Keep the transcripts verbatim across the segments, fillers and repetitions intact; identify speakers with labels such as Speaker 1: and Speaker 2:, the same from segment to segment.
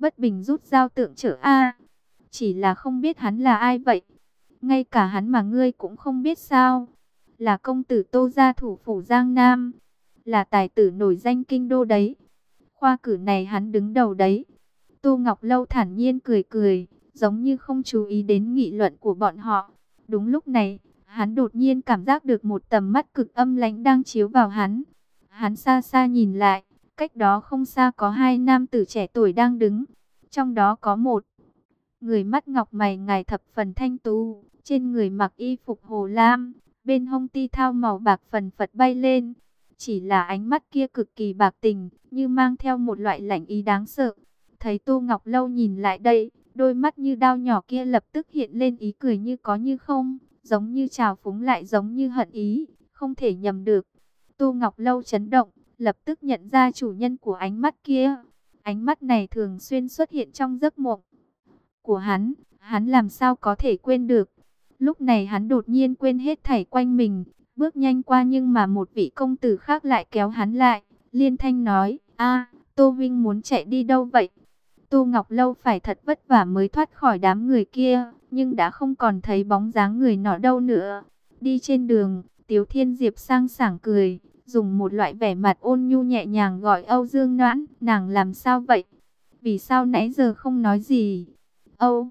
Speaker 1: Bất Bình rút dao tượng trở a. Chỉ là không biết hắn là ai vậy? Ngay cả hắn mà ngươi cũng không biết sao? Là công tử Tô gia thủ phủ Giang Nam, là tài tử nổi danh kinh đô đấy. Khoa cử này hắn đứng đầu đấy. Tô Ngọc Lâu thản nhiên cười cười, giống như không chú ý đến nghị luận của bọn họ. Đúng lúc này, hắn đột nhiên cảm giác được một tầm mắt cực âm lãnh đang chiếu vào hắn. Hắn xa xa nhìn lại, cách đó không xa có hai nam tử trẻ tuổi đang đứng. Trong đó có một người mắt ngọc mày ngài thập phần thanh tú, trên người mặc y phục hồ lam, bên hông ti thao màu bạc phần phật bay lên. Chỉ là ánh mắt kia cực kỳ bạc tình, như mang theo một loại lạnh ý đáng sợ. Thấy Tô Ngọc Lâu nhìn lại đây, đôi mắt như đao nhỏ kia lập tức hiện lên ý cười như có như không, giống như trào phúng lại giống như hận ý, không thể nhầm được. Tô Ngọc Lâu chấn động, lập tức nhận ra chủ nhân của ánh mắt kia. Ánh mắt này thường xuyên xuất hiện trong giấc mộng của hắn, hắn làm sao có thể quên được. Lúc này hắn đột nhiên quên hết thảy quanh mình, bước nhanh qua nhưng mà một vị công tử khác lại kéo hắn lại, liên thanh nói, a, Tô Vinh muốn chạy đi đâu vậy? Tô Ngọc Lâu phải thật vất vả mới thoát khỏi đám người kia, nhưng đã không còn thấy bóng dáng người nọ đâu nữa. Đi trên đường, Tiếu Thiên Diệp sang sảng cười, dùng một loại vẻ mặt ôn nhu nhẹ nhàng gọi Âu Dương Noãn, nàng làm sao vậy? Vì sao nãy giờ không nói gì? Âu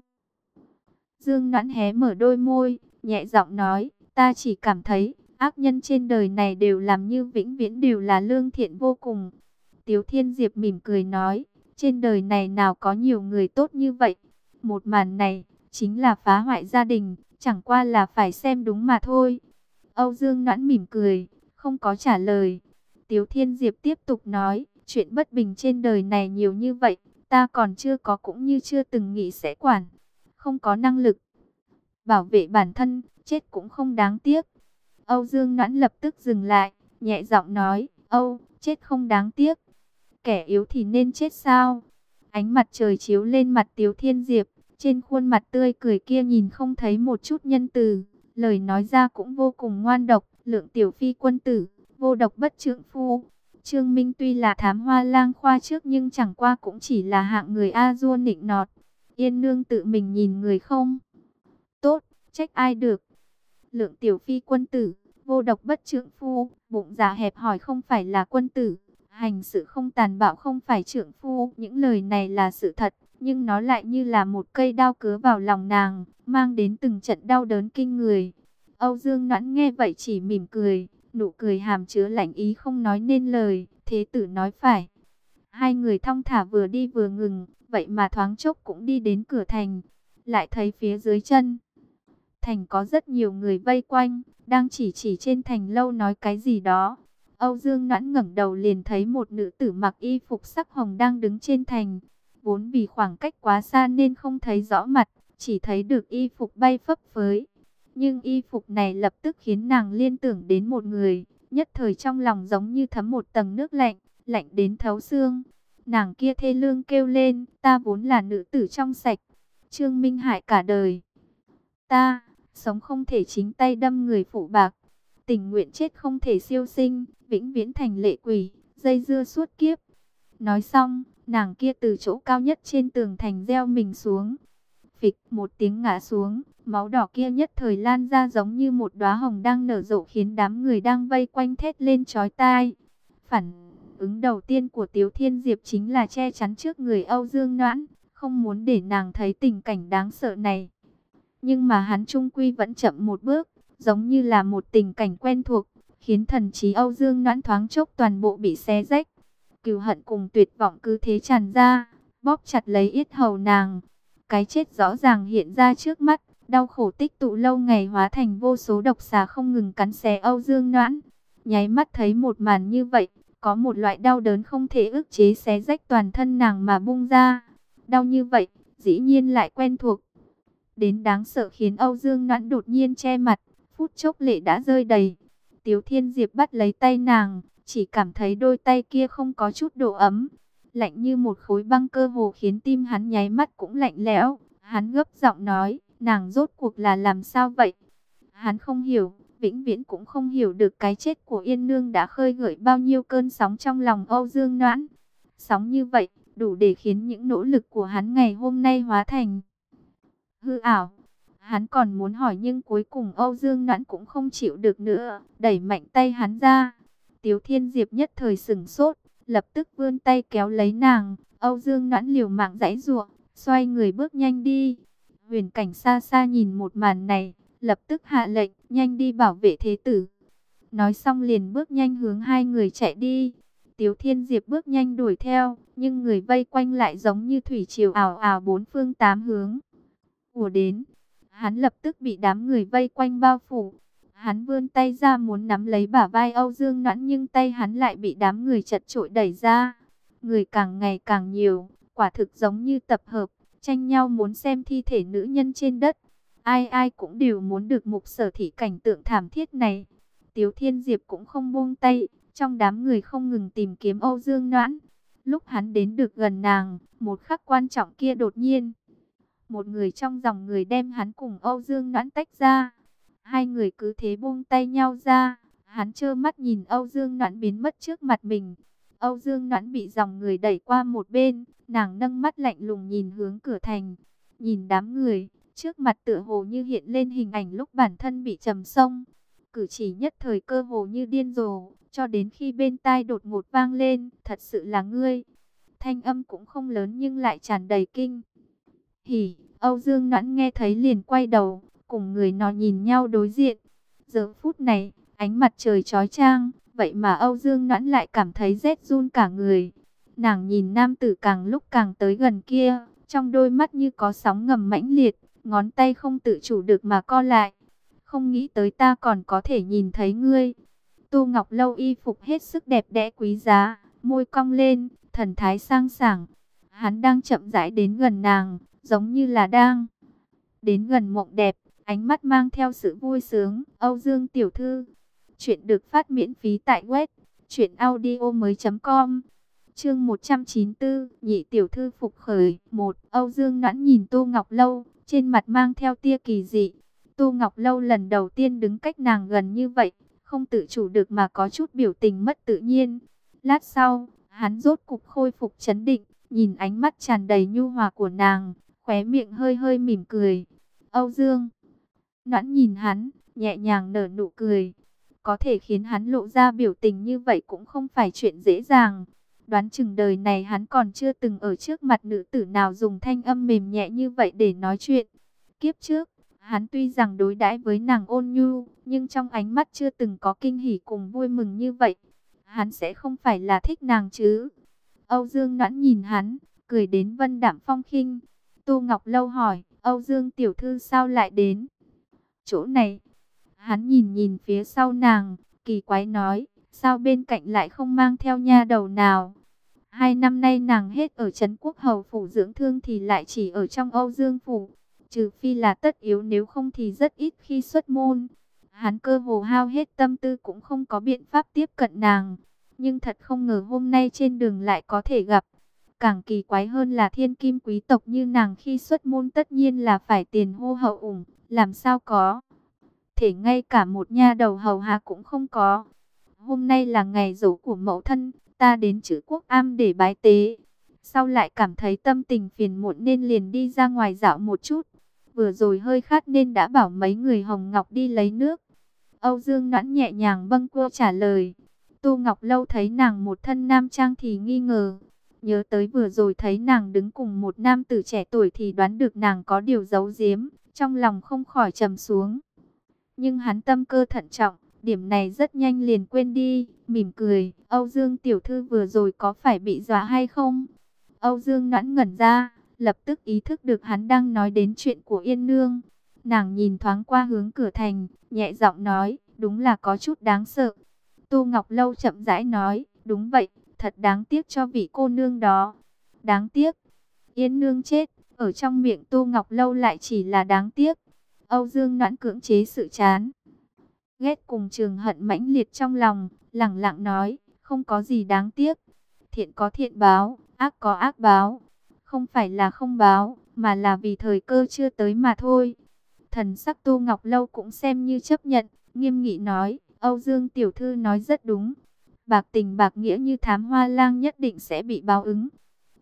Speaker 1: Dương Noãn hé mở đôi môi, nhẹ giọng nói, ta chỉ cảm thấy, ác nhân trên đời này đều làm như vĩnh viễn đều là lương thiện vô cùng. Tiếu Thiên Diệp mỉm cười nói, trên đời này nào có nhiều người tốt như vậy. Một màn này, chính là phá hoại gia đình, chẳng qua là phải xem đúng mà thôi. Âu Dương Noãn mỉm cười, không có trả lời. Tiếu Thiên Diệp tiếp tục nói, chuyện bất bình trên đời này nhiều như vậy, ta còn chưa có cũng như chưa từng nghĩ sẽ quản. Không có năng lực bảo vệ bản thân, chết cũng không đáng tiếc. Âu Dương Noãn lập tức dừng lại, nhẹ giọng nói, Âu, chết không đáng tiếc. Kẻ yếu thì nên chết sao? Ánh mặt trời chiếu lên mặt Tiếu Thiên Diệp, trên khuôn mặt tươi cười kia nhìn không thấy một chút nhân từ. Lời nói ra cũng vô cùng ngoan độc, Lượng tiểu phi quân tử, vô độc bất trượng phu. Trương Minh tuy là thám hoa lang khoa trước nhưng chẳng qua cũng chỉ là hạng người a dua nịnh nọt. Yên nương tự mình nhìn người không tốt, trách ai được. Lượng tiểu phi quân tử, vô độc bất trượng phu, bụng dạ hẹp hòi không phải là quân tử, hành sự không tàn bạo không phải trượng phu. Những lời này là sự thật, nhưng nó lại như là một cây đao cứa vào lòng nàng, mang đến từng trận đau đớn kinh người. Âu Dương Noãn nghe vậy chỉ mỉm cười, nụ cười hàm chứa lạnh ý không nói nên lời. Thế tử nói phải. Hai người thong thả vừa đi vừa ngừng, vậy mà thoáng chốc cũng đi đến cửa thành. Lại thấy phía dưới chân thành có rất nhiều người vây quanh, đang chỉ chỉ trên thành lâu nói cái gì đó. Âu Dương Noãn ngẩng đầu liền thấy một nữ tử mặc y phục sắc hồng đang đứng trên thành. Vốn vì khoảng cách quá xa nên không thấy rõ mặt, chỉ thấy được y phục bay phấp phới. Nhưng y phục này lập tức khiến nàng liên tưởng đến một người, nhất thời trong lòng giống như thấm một tầng nước lạnh, lạnh đến thấu xương. Nàng kia thê lương kêu lên, ta vốn là nữ tử trong sạch, Trương Minh hại cả đời ta, sống không thể chính tay đâm người phụ bạc, tình nguyện chết không thể siêu sinh, vĩnh viễn thành lệ quỷ, dây dưa suốt kiếp. Nói xong, nàng kia từ chỗ cao nhất trên tường thành gieo mình xuống. Phịch một tiếng ngã xuống, máu đỏ kia nhất thời lan ra giống như một đóa hồng đang nở rộ khiến đám người đang vây quanh thét lên chói tai. Phản ứng đầu tiên của Tiếu Thiên Diệp chính là che chắn trước người Âu Dương Noãn, không muốn để nàng thấy tình cảnh đáng sợ này. Nhưng mà hắn trung quy vẫn chậm một bước, giống như là một tình cảnh quen thuộc, khiến thần trí Âu Dương Noãn thoáng chốc toàn bộ bị xé rách. Cừu hận cùng tuyệt vọng cứ thế tràn ra, bóp chặt lấy yết hầu nàng. Cái chết rõ ràng hiện ra trước mắt, đau khổ tích tụ lâu ngày hóa thành vô số độc xà không ngừng cắn xé Âu Dương Noãn. Nháy mắt thấy một màn như vậy, có một loại đau đớn không thể ức chế xé rách toàn thân nàng mà bung ra. Đau như vậy, dĩ nhiên lại quen thuộc đến đáng sợ khiến Âu Dương Noãn đột nhiên che mặt, phút chốc lệ đã rơi đầy. Tiếu Thiên Diệp bắt lấy tay nàng, chỉ cảm thấy đôi tay kia không có chút độ ấm, lạnh như một khối băng, cơ hồ khiến tim hắn nháy mắt cũng lạnh lẽo. Hắn gấp giọng nói, nàng rốt cuộc là làm sao vậy? Hắn không hiểu, vĩnh viễn cũng không hiểu được cái chết của Yên Nương đã khơi gợi bao nhiêu cơn sóng trong lòng Âu Dương Noãn. Sóng như vậy, đủ để khiến những nỗ lực của hắn ngày hôm nay hóa thành hư ảo. Hắn còn muốn hỏi nhưng cuối cùng Âu Dương Noãn cũng không chịu được nữa, đẩy mạnh tay hắn ra. Tiếu Thiên Diệp nhất thời sửng sốt, lập tức vươn tay kéo lấy nàng. Âu Dương Noãn liều mạng giãy giụa, xoay người bước nhanh đi. Huyền Cảnh xa xa nhìn một màn này, lập tức hạ lệnh, nhanh đi bảo vệ thế tử. Nói xong liền bước nhanh hướng hai người chạy đi. Tiếu Thiên Diệp bước nhanh đuổi theo, nhưng người vây quanh lại giống như thủy triều ào ào bốn phương tám hướng ùa đến. Hắn lập tức bị đám người vây quanh bao phủ. Hắn vươn tay ra muốn nắm lấy bả vai Âu Dương Noãn, nhưng tay hắn lại bị đám người chật chội đẩy ra. Người càng ngày càng nhiều, quả thực giống như tập hợp, tranh nhau muốn xem thi thể nữ nhân trên đất. Ai ai cũng đều muốn được mục sở thị cảnh tượng thảm thiết này. Tiếu Thiên Diệp cũng không buông tay, trong đám người không ngừng tìm kiếm Âu Dương Noãn. Lúc hắn đến được gần nàng, một khắc quan trọng kia đột nhiên, một người trong dòng người đem hắn cùng Âu Dương Noãn tách ra. Hai người cứ thế buông tay nhau ra. Hắn trơ mắt nhìn Âu Dương Noãn biến mất trước mặt mình. Âu Dương Noãn bị dòng người đẩy qua một bên. Nàng nâng mắt lạnh lùng nhìn hướng cửa thành. Nhìn đám người, trước mặt tựa hồ như hiện lên hình ảnh lúc bản thân bị trầm sông. Cử chỉ nhất thời cơ hồ như điên rồ, cho đến khi bên tai đột ngột vang lên, thật sự là ngươi. Thanh âm cũng không lớn nhưng lại tràn đầy kinh hỉ. Âu Dương Noãn nghe thấy liền quay đầu, cùng người nọ nhìn nhau đối diện. Giờ phút này, ánh mặt trời chói chang, vậy mà Âu Dương Noãn lại cảm thấy rét run cả người. Nàng nhìn nam tử càng lúc càng tới gần kia, trong đôi mắt như có sóng ngầm mãnh liệt, ngón tay không tự chủ được mà co lại. Không nghĩ tới ta còn có thể nhìn thấy ngươi. Tô Ngọc Lâu y phục hết sức đẹp đẽ quý giá, môi cong lên, thần thái sang sảng. Hắn đang chậm rãi đến gần nàng, giống như là đang đến gần mộng đẹp, ánh mắt mang theo sự vui sướng. Âu Dương tiểu thư, chuyện được phát miễn phí tại web truyện audio mới chấm com. Chương một trăm chín mươi tư, nhị tiểu thư phục khởi. Một, Âu Dương Noãn nhìn Tô Ngọc Lâu, trên mặt mang theo tia kỳ dị. Tô Ngọc Lâu lần đầu tiên đứng cách nàng gần như vậy, không tự chủ được mà có chút biểu tình mất tự nhiên. Lát sau, hắn rốt cục khôi phục trấn định, nhìn ánh mắt tràn đầy nhu hòa của nàng, khóe miệng hơi hơi mỉm cười. Âu Dương Noãn nhìn hắn, nhẹ nhàng nở nụ cười. Có thể khiến hắn lộ ra biểu tình như vậy cũng không phải chuyện dễ dàng. Đoán chừng đời này hắn còn chưa từng ở trước mặt nữ tử nào dùng thanh âm mềm nhẹ như vậy để nói chuyện. Kiếp trước, hắn tuy rằng đối đãi với nàng ôn nhu, nhưng trong ánh mắt chưa từng có kinh hỉ cùng vui mừng như vậy. Hắn sẽ không phải là thích nàng chứ? Âu Dương Noãn nhìn hắn, cười đến vân đạm phong khinh. Tô Ngọc Lâu hỏi, Âu Dương tiểu thư sao lại đến chỗ này? Hắn nhìn nhìn phía sau nàng, kỳ quái nói, sao bên cạnh lại không mang theo nha đầu nào? Hai năm nay nàng hết ở Trấn Quốc Hầu phủ dưỡng thương thì lại chỉ ở trong Âu Dương phủ. Trừ phi là tất yếu, nếu không thì rất ít khi xuất môn. Hắn cơ hồ hao hết tâm tư cũng không có biện pháp tiếp cận nàng. Nhưng thật không ngờ hôm nay trên đường lại có thể gặp. Càng kỳ quái hơn là thiên kim quý tộc như nàng khi xuất môn tất nhiên là phải tiền hô hậu ủng. Làm sao có thể ngay cả một nha đầu hầu hạ cũng không có. Hôm nay là ngày giỗ của mẫu thân, ta đến Trữ Quốc Am để bái tế. Sau lại cảm thấy tâm tình phiền muộn nên liền đi ra ngoài dạo một chút. Vừa rồi hơi khát nên đã bảo mấy người Hồng Ngọc đi lấy nước. Âu Dương Noãn nhẹ nhàng bâng quơ trả lời. Tô Ngọc Lâu thấy nàng một thân nam trang thì nghi ngờ. Nhớ tới vừa rồi thấy nàng đứng cùng một nam tử trẻ tuổi thì đoán được nàng có điều giấu giếm. Trong lòng không khỏi trầm xuống. Nhưng hắn tâm cơ thận trọng, điểm này rất nhanh liền quên đi, mỉm cười. Âu Dương tiểu thư vừa rồi có phải bị dọa hay không? Âu Dương Noãn ngẩn ra, lập tức ý thức được hắn đang nói đến chuyện của Yên Nương. Nàng nhìn thoáng qua hướng cửa thành, nhẹ giọng nói, đúng là có chút đáng sợ. Tô Ngọc Lâu chậm rãi nói, đúng vậy, thật đáng tiếc cho vị cô nương đó. Đáng tiếc, Yên Nương chết, ở trong miệng Tô Ngọc Lâu lại chỉ là đáng tiếc. Âu Dương Noãn cưỡng chế sự chán ghét cùng trường hận mãnh liệt trong lòng, lẳng lặng nói, không có gì đáng tiếc. Thiện có thiện báo, ác có ác báo. Không phải là không báo, mà là vì thời cơ chưa tới mà thôi. Thần sắc Tô Ngọc Lâu cũng xem như chấp nhận, nghiêm nghị nói, Âu Dương tiểu thư nói rất đúng. Bạc tình bạc nghĩa như thám hoa lang nhất định sẽ bị báo ứng.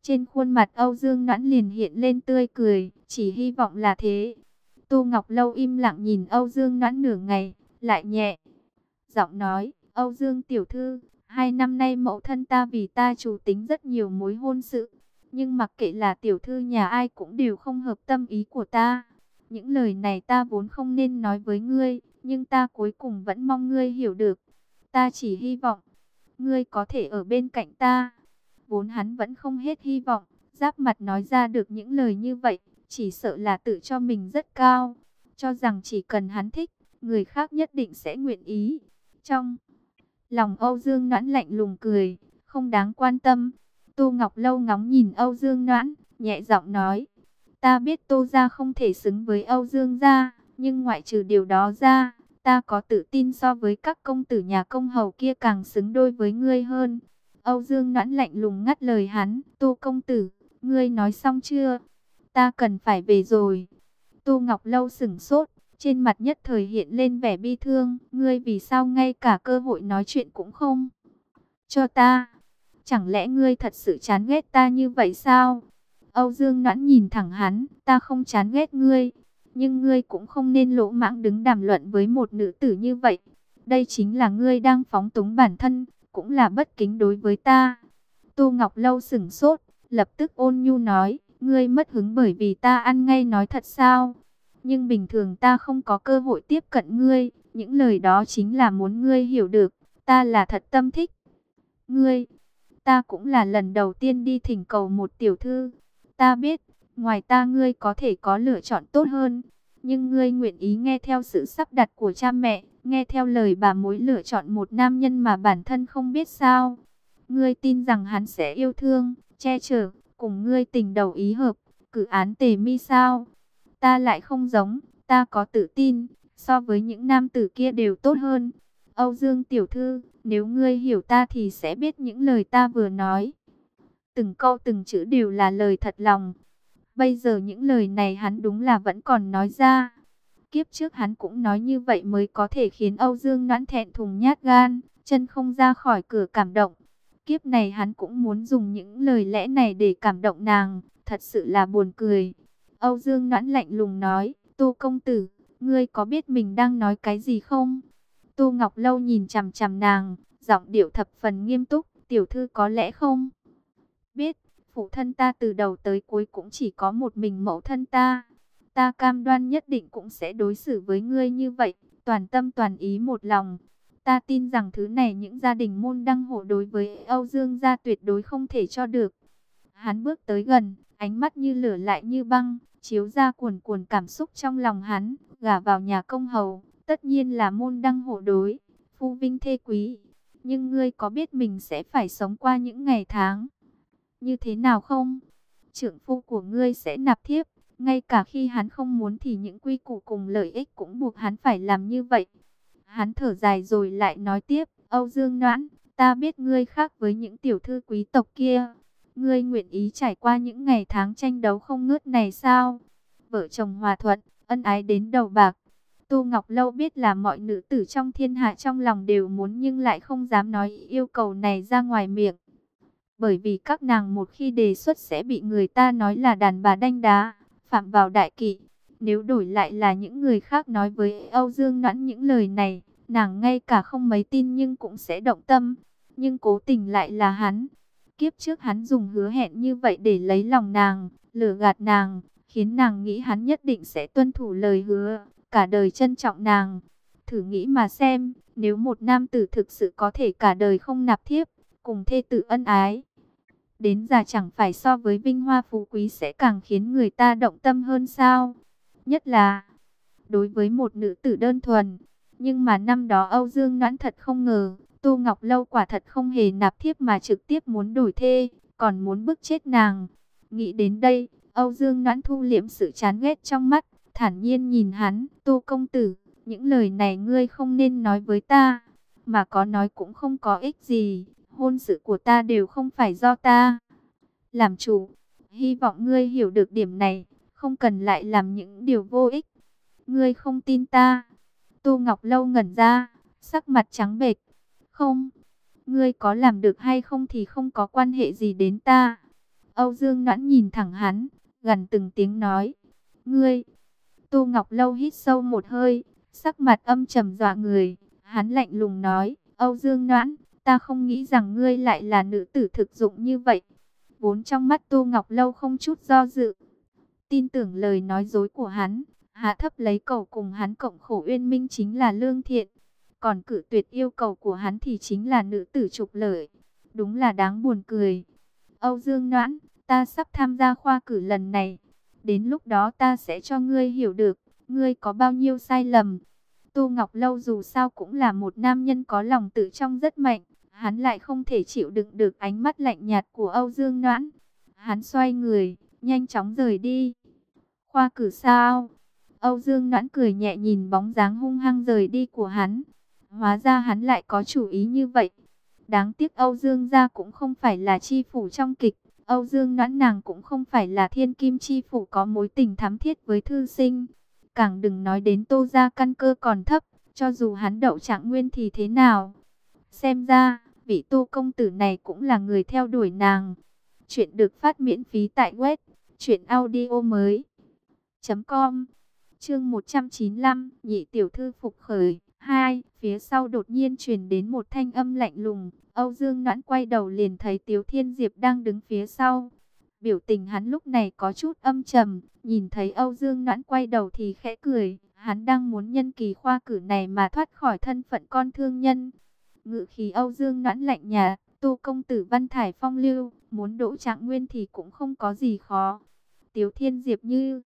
Speaker 1: Trên khuôn mặt Âu Dương Noãn liền hiện lên tươi cười, chỉ hy vọng là thế. Tô Ngọc Lâu im lặng nhìn Âu Dương Noãn nửa ngày, lại nhẹ giọng nói, Âu Dương tiểu thư, hai năm nay mẫu thân ta vì ta chủ tính rất nhiều mối hôn sự. Nhưng mặc kệ là tiểu thư nhà ai cũng đều không hợp tâm ý của ta. Những lời này ta vốn không nên nói với ngươi, nhưng ta cuối cùng vẫn mong ngươi hiểu được. Ta chỉ hy vọng, ngươi có thể ở bên cạnh ta. Vốn hắn vẫn không hết hy vọng, giáp mặt nói ra được những lời như vậy, chỉ sợ là tự cho mình rất cao. Cho rằng chỉ cần hắn thích, người khác nhất định sẽ nguyện ý. Trong lòng Âu Dương Noãn lạnh lùng cười, không đáng quan tâm. Tô Ngọc Lâu ngóng nhìn Âu Dương Noãn, nhẹ giọng nói, ta biết Tô gia không thể xứng với Âu Dương gia, nhưng ngoại trừ điều đó ra, ta có tự tin so với các công tử nhà công hầu kia càng xứng đôi với ngươi hơn. Âu Dương Noãn lạnh lùng ngắt lời hắn, Tô công tử, ngươi nói xong chưa? Ta cần phải về rồi. Tô Ngọc Lâu sửng sốt, trên mặt nhất thời hiện lên vẻ bi thương, ngươi vì sao ngay cả cơ hội nói chuyện cũng không cho ta? Chẳng lẽ ngươi thật sự chán ghét ta như vậy sao? Âu Dương Noãn nhìn thẳng hắn, ta không chán ghét ngươi, nhưng ngươi cũng không nên lỗ mãng đứng đàm luận với một nữ tử như vậy. Đây chính là ngươi đang phóng túng bản thân, cũng là bất kính đối với ta. Tô Ngọc Lâu sửng sốt, lập tức ôn nhu nói, ngươi mất hứng bởi vì ta ăn ngay nói thật sao? Nhưng bình thường ta không có cơ hội tiếp cận ngươi, những lời đó chính là muốn ngươi hiểu được, ta là thật tâm thích ngươi. Ta cũng là lần đầu tiên đi thỉnh cầu một tiểu thư. Ta biết, ngoài ta ngươi có thể có lựa chọn tốt hơn. Nhưng ngươi nguyện ý nghe theo sự sắp đặt của cha mẹ, nghe theo lời bà mối lựa chọn một nam nhân mà bản thân không biết sao. Ngươi tin rằng hắn sẽ yêu thương, che chở, cùng ngươi tình đầu ý hợp, cử án tề mi sao? Ta lại không giống, ta có tự tin, so với những nam tử kia đều tốt hơn. Âu Dương tiểu thư, nếu ngươi hiểu ta thì sẽ biết những lời ta vừa nói. Từng câu từng chữ đều là lời thật lòng. Bây giờ những lời này hắn đúng là vẫn còn nói ra. Kiếp trước hắn cũng nói như vậy mới có thể khiến Âu Dương Noãn thẹn thùng nhát gan, chân không ra khỏi cửa cảm động. Kiếp này hắn cũng muốn dùng những lời lẽ này để cảm động nàng, thật sự là buồn cười. Âu Dương Noãn lạnh lùng nói, Tô công tử, ngươi có biết mình đang nói cái gì không? Tô Ngọc Lâu nhìn chằm chằm nàng, giọng điệu thập phần nghiêm túc, tiểu thư có lẽ không biết, phụ thân ta từ đầu tới cuối cũng chỉ có một mình mẫu thân ta. Ta cam đoan nhất định cũng sẽ đối xử với ngươi như vậy, toàn tâm toàn ý một lòng. Ta tin rằng thứ này những gia đình môn đăng hộ đối với Âu Dương gia tuyệt đối không thể cho được. Hắn bước tới gần, ánh mắt như lửa lại như băng, chiếu ra cuồn cuộn cảm xúc trong lòng hắn, gả vào nhà công hầu, tất nhiên là môn đăng hộ đối, phu vinh thê quý. Nhưng ngươi có biết mình sẽ phải sống qua những ngày tháng như thế nào không? Trưởng phu của ngươi sẽ nạp thiếp, ngay cả khi hắn không muốn thì những quy củ cùng lợi ích cũng buộc hắn phải làm như vậy. Hắn thở dài rồi lại nói tiếp, Âu Dương Noãn, ta biết ngươi khác với những tiểu thư quý tộc kia. Ngươi nguyện ý trải qua những ngày tháng tranh đấu không ngớt này sao? Vợ chồng hòa thuận, ân ái đến đầu bạc. Tô Ngọc Lâu biết là mọi nữ tử trong thiên hạ trong lòng đều muốn nhưng lại không dám nói yêu cầu này ra ngoài miệng. Bởi vì các nàng một khi đề xuất sẽ bị người ta nói là đàn bà đanh đá, phạm vào đại kỵ. Nếu đổi lại là những người khác nói với Âu Dương Noãn những lời này, nàng ngay cả không mấy tin nhưng cũng sẽ động tâm. Nhưng cố tình lại là hắn. Kiếp trước hắn dùng hứa hẹn như vậy để lấy lòng nàng, lừa gạt nàng, khiến nàng nghĩ hắn nhất định sẽ tuân thủ lời hứa, cả đời trân trọng nàng. Thử nghĩ mà xem, nếu một nam tử thực sự có thể cả đời không nạp thiếp, cùng thê tử ân ái, đến già chẳng phải so với vinh hoa phú quý sẽ càng khiến người ta động tâm hơn sao? Nhất là đối với một nữ tử đơn thuần. Nhưng mà năm đó Âu Dương Noãn thật không ngờ, Tô Ngọc Lâu quả thật không hề nạp thiếp mà trực tiếp muốn đổi thê, còn muốn bức chết nàng. Nghĩ đến đây, Âu Dương Noãn thu liễm sự chán ghét trong mắt, thản nhiên nhìn hắn, Tô công tử, những lời này ngươi không nên nói với ta, mà có nói cũng không có ích gì. Hôn sự của ta đều không phải do ta làm chủ. Hy vọng ngươi hiểu được điểm này, không cần lại làm những điều vô ích. Ngươi không tin ta? Tô Ngọc Lâu ngẩn ra, sắc mặt trắng bệch. Không, ngươi có làm được hay không thì không có quan hệ gì đến ta. Âu Dương Noãn nhìn thẳng hắn, gần từng tiếng nói, ngươi. Tô Ngọc Lâu hít sâu một hơi, sắc mặt âm trầm dọa người. Hắn lạnh lùng nói, Âu Dương Noãn, ta không nghĩ rằng ngươi lại là nữ tử thực dụng như vậy. Vốn trong mắt Tô Ngọc Lâu không chút do dự, tin tưởng lời nói dối của hắn, hạ thấp lấy cầu cùng hắn cộng khổ uyên minh chính là lương thiện. Còn cự tuyệt yêu cầu của hắn thì chính là nữ tử trục lợi. Đúng là đáng buồn cười. Âu Dương Noãn, ta sắp tham gia khoa cử lần này. Đến lúc đó ta sẽ cho ngươi hiểu được, ngươi có bao nhiêu sai lầm. Tô Ngọc Lâu dù sao cũng là một nam nhân có lòng tự trọng rất mạnh. Hắn lại không thể chịu đựng được ánh mắt lạnh nhạt của Âu Dương Noãn. Hắn xoay người, nhanh chóng rời đi. Khoa cử sao? Âu Dương Noãn cười nhẹ nhìn bóng dáng hung hăng rời đi của hắn. Hóa ra hắn lại có chủ ý như vậy. Đáng tiếc Âu Dương gia cũng không phải là chi phủ trong kịch. Âu Dương Noãn nàng cũng không phải là thiên kim chi phủ có mối tình thắm thiết với thư sinh. Càng đừng nói đến Tô gia căn cơ còn thấp. Cho dù hắn đậu trạng nguyên thì thế nào? Xem ra, vị Tô công tử này cũng là người theo đuổi nàng. Chuyện được phát miễn phí tại web truyệnaudiomoi chấm com. Chương một trăm chín mươi lăm, nhị tiểu thư phục khởi. Hai, phía sau đột nhiên truyền đến một thanh âm lạnh lùng. Âu Dương Noãn quay đầu liền thấy Tiếu Thiên Diệp đang đứng phía sau. Biểu tình hắn lúc này có chút âm trầm, nhìn thấy Âu Dương Noãn quay đầu thì khẽ cười. Hắn đang muốn nhân kỳ khoa cử này mà thoát khỏi thân phận con thương nhân. Ngự khí Âu Dương Noãn lạnh nhạt, Tô công tử văn thải phong lưu, muốn đỗ trạng nguyên thì cũng không có gì khó. Tiếu Thiên Diệp như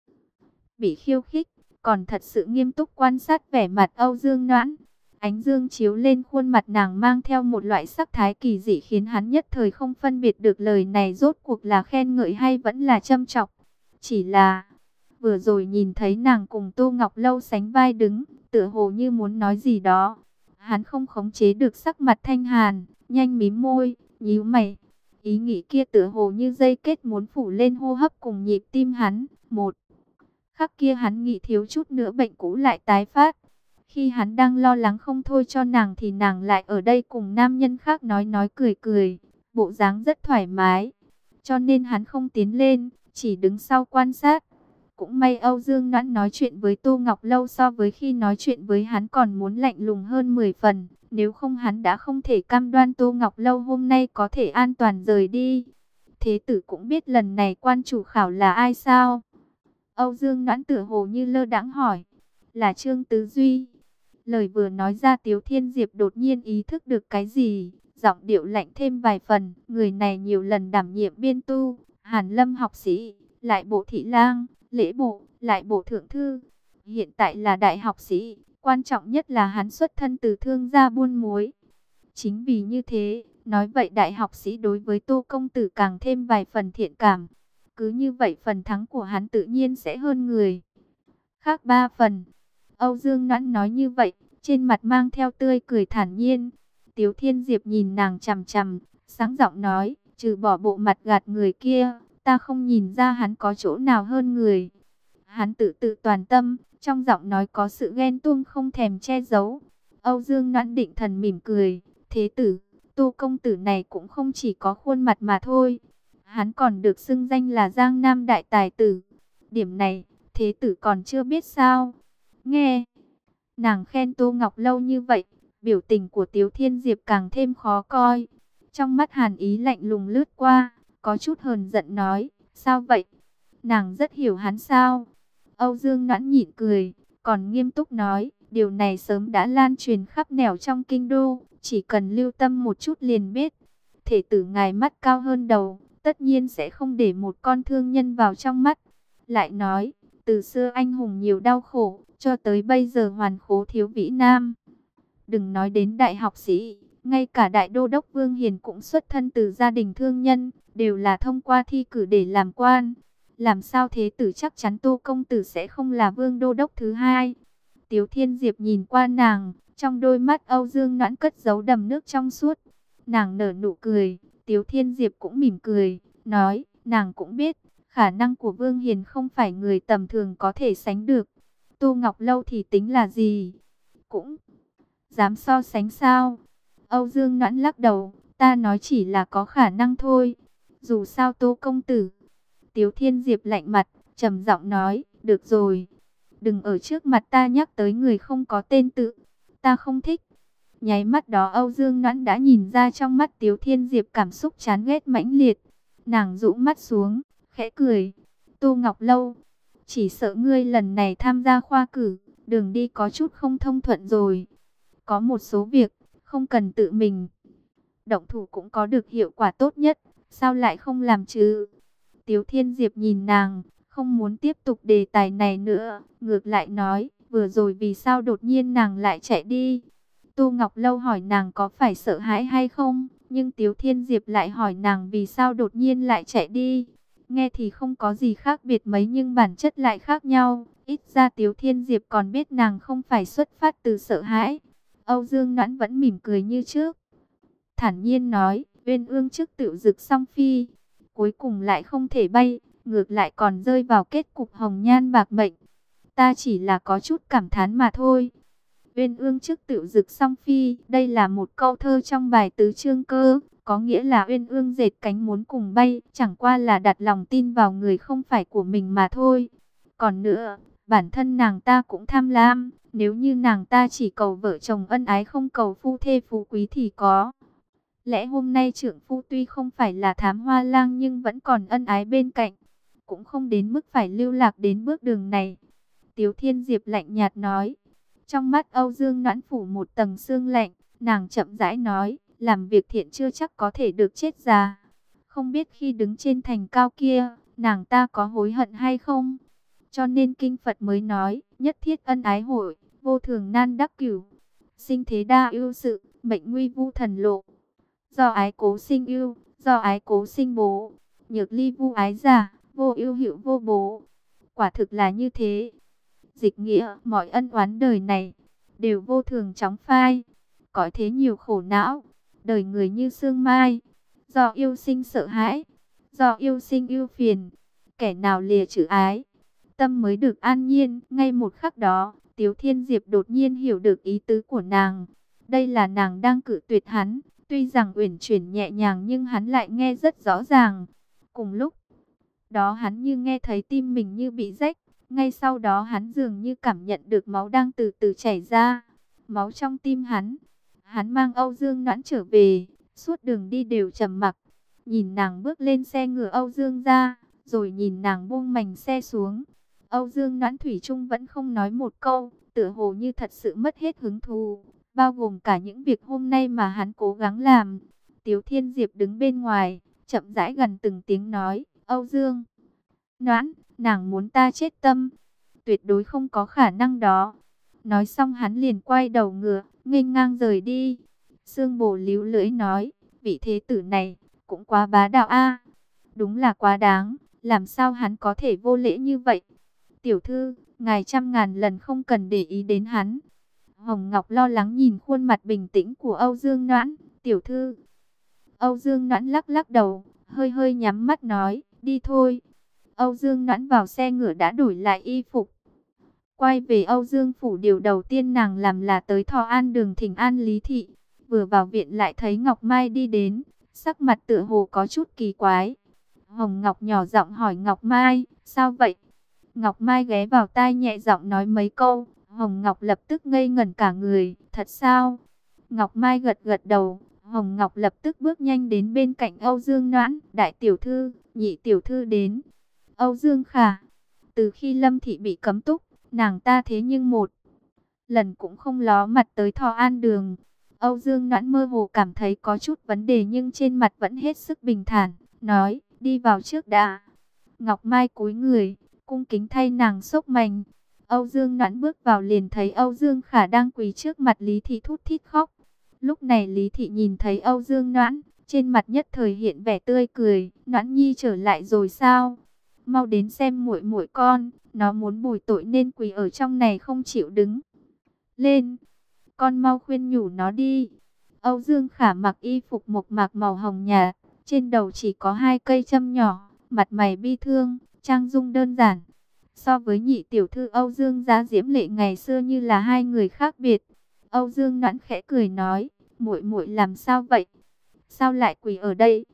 Speaker 1: bị khiêu khích, còn thật sự nghiêm túc quan sát vẻ mặt Âu Dương Noãn. Ánh dương chiếu lên khuôn mặt nàng mang theo một loại sắc thái kỳ dị khiến hắn nhất thời không phân biệt được lời này rốt cuộc là khen ngợi hay vẫn là châm chọc. Chỉ là, vừa rồi nhìn thấy nàng cùng Tô Ngọc Lâu sánh vai đứng, tựa hồ như muốn nói gì đó. Hắn không khống chế được sắc mặt thanh hàn, nhanh mím môi, nhíu mày. Ý nghĩ kia tựa hồ như dây kết muốn phủ lên hô hấp cùng nhịp tim hắn. Một khắc kia hắn nghĩ thiếu chút nữa bệnh cũ lại tái phát. Khi hắn đang lo lắng không thôi cho nàng thì nàng lại ở đây cùng nam nhân khác nói nói cười cười. Bộ dáng rất thoải mái. Cho nên hắn không tiến lên, chỉ đứng sau quan sát. Cũng may Âu Dương Noãn nói chuyện với Tô Ngọc Lâu so với khi nói chuyện với hắn còn muốn lạnh lùng hơn mười phần. Nếu không hắn đã không thể cam đoan Tô Ngọc Lâu hôm nay có thể an toàn rời đi. Thế tử cũng biết lần này quan chủ khảo là ai sao? Âu Dương Noãn tựa hồ như lơ đãng hỏi. Là Trương Tứ Duy. Lời vừa nói ra Tiếu Thiên Diệp đột nhiên ý thức được cái gì. Giọng điệu lạnh thêm vài phần. Người này nhiều lần đảm nhiệm biên tu, Hàn Lâm học sĩ, lại bộ thị lang, lễ bộ, lại bộ thượng thư. Hiện tại là đại học sĩ. Quan trọng nhất là hắn xuất thân từ thương gia buôn muối. Chính vì như thế, nói vậy đại học sĩ đối với Tô công tử càng thêm vài phần thiện cảm. Cứ như vậy phần thắng của hắn tự nhiên sẽ hơn người khác ba phần. Âu Dương Noãn nói như vậy, trên mặt mang theo tươi cười thản nhiên. Tiếu Thiên Diệp nhìn nàng chằm chằm, sáng giọng nói, trừ bỏ bộ mặt gạt người kia, ta không nhìn ra hắn có chỗ nào hơn người. Hắn tự tự toàn tâm, trong giọng nói có sự ghen tuông không thèm che giấu. Âu Dương Noãn định thần mỉm cười, thế tử, Tô công tử này cũng không chỉ có khuôn mặt mà thôi. Hắn còn được xưng danh là Giang Nam đại tài tử. Điểm này, thế tử còn chưa biết sao? Nghe nàng khen Tô Ngọc Lâu như vậy, biểu tình của Tiếu Thiên Diệp càng thêm khó coi. Trong mắt hàn ý lạnh lùng lướt qua, có chút hờn giận nói, sao vậy? Nàng rất hiểu hắn sao? Âu Dương Noãn nhịn cười, còn nghiêm túc nói, điều này sớm đã lan truyền khắp nẻo trong kinh đô, chỉ cần lưu tâm một chút liền biết. Thể tử ngài mắt cao hơn đầu, tất nhiên sẽ không để một con thương nhân vào trong mắt. Lại nói, từ xưa anh hùng nhiều đau khổ, cho tới bây giờ hoàn khố thiếu vĩ nam. Đừng nói đến đại học sĩ, ngay cả đại đô đốc Vương Hiền cũng xuất thân từ gia đình thương nhân, đều là thông qua thi cử để làm quan. Làm sao thế tử chắc chắn Tô công tử sẽ không là vương đô đốc thứ hai? Tiếu Thiên Diệp nhìn qua nàng, trong đôi mắt Âu Dương Noãn cất giấu đầm nước trong suốt. Nàng nở nụ cười, Tiếu Thiên Diệp cũng mỉm cười, nói, nàng cũng biết, khả năng của Vương Hiền không phải người tầm thường có thể sánh được. Tô Ngọc Lâu thì tính là gì? Cũng dám so sánh sao? Âu Dương Noãn lắc đầu, ta nói chỉ là có khả năng thôi. Dù sao Tô công tử. Tiếu Thiên Diệp lạnh mặt, trầm giọng nói, được rồi. Đừng ở trước mặt ta nhắc tới người không có tên tự. Ta không thích. Nháy mắt đó Âu Dương Noãn đã nhìn ra trong mắt Tiếu Thiên Diệp cảm xúc chán ghét mãnh liệt. Nàng rũ mắt xuống, khẽ cười. Tô Ngọc Lâu, chỉ sợ ngươi lần này tham gia khoa cử, đường đi có chút không thông thuận rồi. Có một số việc, không cần tự mình động thủ cũng có được hiệu quả tốt nhất. Sao lại không làm chứ? Tiếu Thiên Diệp nhìn nàng, không muốn tiếp tục đề tài này nữa. Ngược lại nói, vừa rồi vì sao đột nhiên nàng lại chạy đi? Tô Ngọc Lâu hỏi nàng có phải sợ hãi hay không? Nhưng Tiếu Thiên Diệp lại hỏi nàng vì sao đột nhiên lại chạy đi? Nghe thì không có gì khác biệt mấy nhưng bản chất lại khác nhau. Ít ra Tiếu Thiên Diệp còn biết nàng không phải xuất phát từ sợ hãi. Âu Dương Noãn vẫn mỉm cười như trước. Thản nhiên nói, Uyên Ương trước tựu dực song phi. Cuối cùng lại không thể bay, ngược lại còn rơi vào kết cục hồng nhan bạc mệnh. Ta chỉ là có chút cảm thán mà thôi. Uyên Ương trước tựu dực song phi, đây là một câu thơ trong bài tứ chương cơ. Có nghĩa là Uyên Ương dệt cánh muốn cùng bay, chẳng qua là đặt lòng tin vào người không phải của mình mà thôi. Còn nữa, bản thân nàng ta cũng tham lam, nếu như nàng ta chỉ cầu vợ chồng ân ái không cầu phu thê phú quý thì có lẽ hôm nay trưởng phu tuy không phải là thám hoa lang nhưng vẫn còn ân ái bên cạnh, cũng không đến mức phải lưu lạc đến bước đường này. Tiếu Thiên Diệp lạnh nhạt nói. Trong mắt Âu Dương Noãn phủ một tầng sương lạnh, nàng chậm rãi nói, làm việc thiện chưa chắc có thể được chết già. Không biết khi đứng trên thành cao kia, nàng ta có hối hận hay không? Cho nên kinh Phật mới nói, nhất thiết ân ái hội, vô thường nan đắc cửu. Sinh thế đa ưu sự, mệnh nguy vu thần lộ. Do ái cố sinh ưu, do ái cố sinh bố. Nhược ly vu ái giả, vô ưu hữu vô bố. Quả thực là như thế. Dịch nghĩa, mọi ân oán đời này đều vô thường chóng phai. Có thế nhiều khổ não, đời người như sương mai. Do yêu sinh sợ hãi, do yêu sinh ưu phiền. Kẻ nào lìa chữ ái, tâm mới được an nhiên. Ngay một khắc đó, Tiếu Thiên Diệp đột nhiên hiểu được ý tứ của nàng. Đây là nàng đang cự tuyệt hắn. Tuy rằng uyển chuyển nhẹ nhàng nhưng hắn lại nghe rất rõ ràng. Cùng lúc đó hắn như nghe thấy tim mình như bị rách. Ngay sau đó hắn dường như cảm nhận được máu đang từ từ chảy ra. Máu trong tim hắn. Hắn mang Âu Dương Noãn trở về. Suốt đường đi đều trầm mặc. Nhìn nàng bước lên xe ngựa Âu Dương ra. Rồi nhìn nàng buông mành xe xuống. Âu Dương Noãn thủy chung vẫn không nói một câu. Tựa hồ như thật sự mất hết hứng thú. Bao gồm cả những việc hôm nay mà hắn cố gắng làm. Tiếu Thiên Diệp đứng bên ngoài. Chậm rãi gần từng tiếng nói. Âu Dương Noãn, nàng muốn ta chết tâm. Tuyệt đối không có khả năng đó. Nói xong hắn liền quay đầu ngựa, nghênh ngang rời đi. Sương Bồ líu lưỡi nói, vị thế tử này cũng quá bá đạo a. Đúng là quá đáng, làm sao hắn có thể vô lễ như vậy? Tiểu thư, ngài trăm ngàn lần không cần để ý đến hắn. Hồng Ngọc lo lắng nhìn khuôn mặt bình tĩnh của Âu Dương Noãn. Tiểu thư. Âu Dương Noãn lắc lắc đầu, hơi hơi nhắm mắt nói, đi thôi. Âu Dương Noãn vào xe ngựa đã đổi lại y phục. Quay về Âu Dương phủ, điều đầu tiên nàng làm là tới Thọ An đường thỉnh an Lý Thị. Vừa vào viện lại thấy Ngọc Mai đi đến, sắc mặt tựa hồ có chút kỳ quái. Hồng Ngọc nhỏ giọng hỏi Ngọc Mai, sao vậy? Ngọc Mai ghé vào tai nhẹ giọng nói mấy câu. Hồng Ngọc lập tức ngây ngẩn cả người, thật sao? Ngọc Mai gật gật đầu. Hồng Ngọc lập tức bước nhanh đến bên cạnh Âu Dương Noãn. Đại tiểu thư, nhị tiểu thư đến. Âu Dương Khả, từ khi Lâm Thị bị cấm túc, nàng ta thế nhưng một lần cũng không ló mặt tới Thọ An đường. Âu Dương Noãn mơ hồ cảm thấy có chút vấn đề nhưng trên mặt vẫn hết sức bình thản, nói, đi vào trước đã. Ngọc Mai cúi người, cung kính thay nàng xốc mành. Âu Dương Noãn bước vào liền thấy Âu Dương Khả đang quỳ trước mặt Lý Thị thút thít khóc. Lúc này Lý Thị nhìn thấy Âu Dương Noãn, trên mặt nhất thời hiện vẻ tươi cười, Noãn nhi trở lại rồi sao? Mau đến xem muội muội con, nó muốn bồi tội nên quỳ ở trong này không chịu đứng lên. Con mau khuyên nhủ nó đi. Âu Dương Khả mặc y phục mộc mạc màu hồng nhạt, trên đầu chỉ có hai cây châm nhỏ, mặt mày bi thương, trang dung đơn giản. So với nhị tiểu thư Âu Dương Giá Diễm Lệ ngày xưa như là hai người khác biệt. Âu Dương Noãn khẽ cười nói, muội muội làm sao vậy? Sao lại quỳ ở đây?